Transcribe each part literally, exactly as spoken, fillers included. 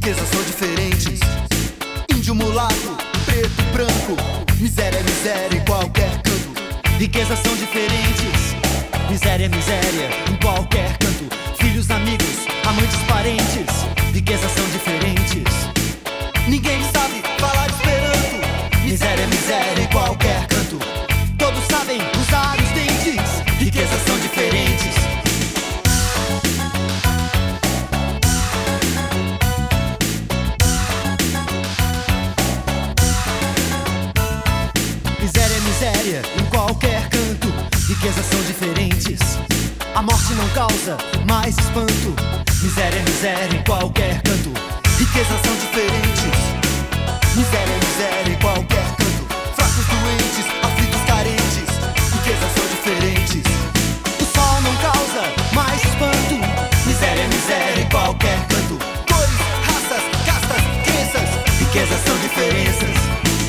riquezas são diferentes. Índio, mulato, preto, branco, miséria é miséria em qualquer canto. Riquezas são diferentes, miséria é miséria em qualquer canto. Filhos, amigos, amantes, parentes, riquezas são diferentes. Ninguém sabe falar esperanto. Miséria é miséria em qualquer canto. Todos sabem usar os dentes, riquezas são diferentes. Miséria é miséria em qualquer canto, riquezas são diferentes. A morte não causa mais espanto. Miséria é miséria em qualquer canto, riquezas são diferentes. Miséria é miséria em qualquer canto. Fracos, doentes, aflitos, carentes, riquezas são diferentes. O sol não causa mais espanto. Miséria é miséria em qualquer canto. Cores, raças, castas, crenças, riquezas são diferenças.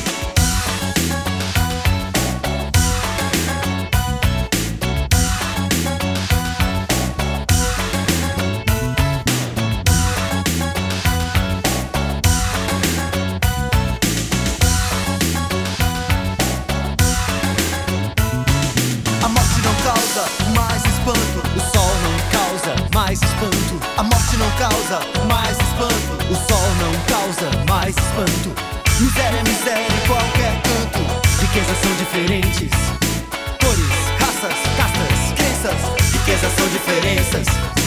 mais espanto. O sol não causa mais espanto. A morte não causa mais espanto. O sol não causa mais espanto. Miséria é miséria em qualquer canto. Riquezas são diferentes. Cores, raças, castas, crenças, riquezas são diferenças.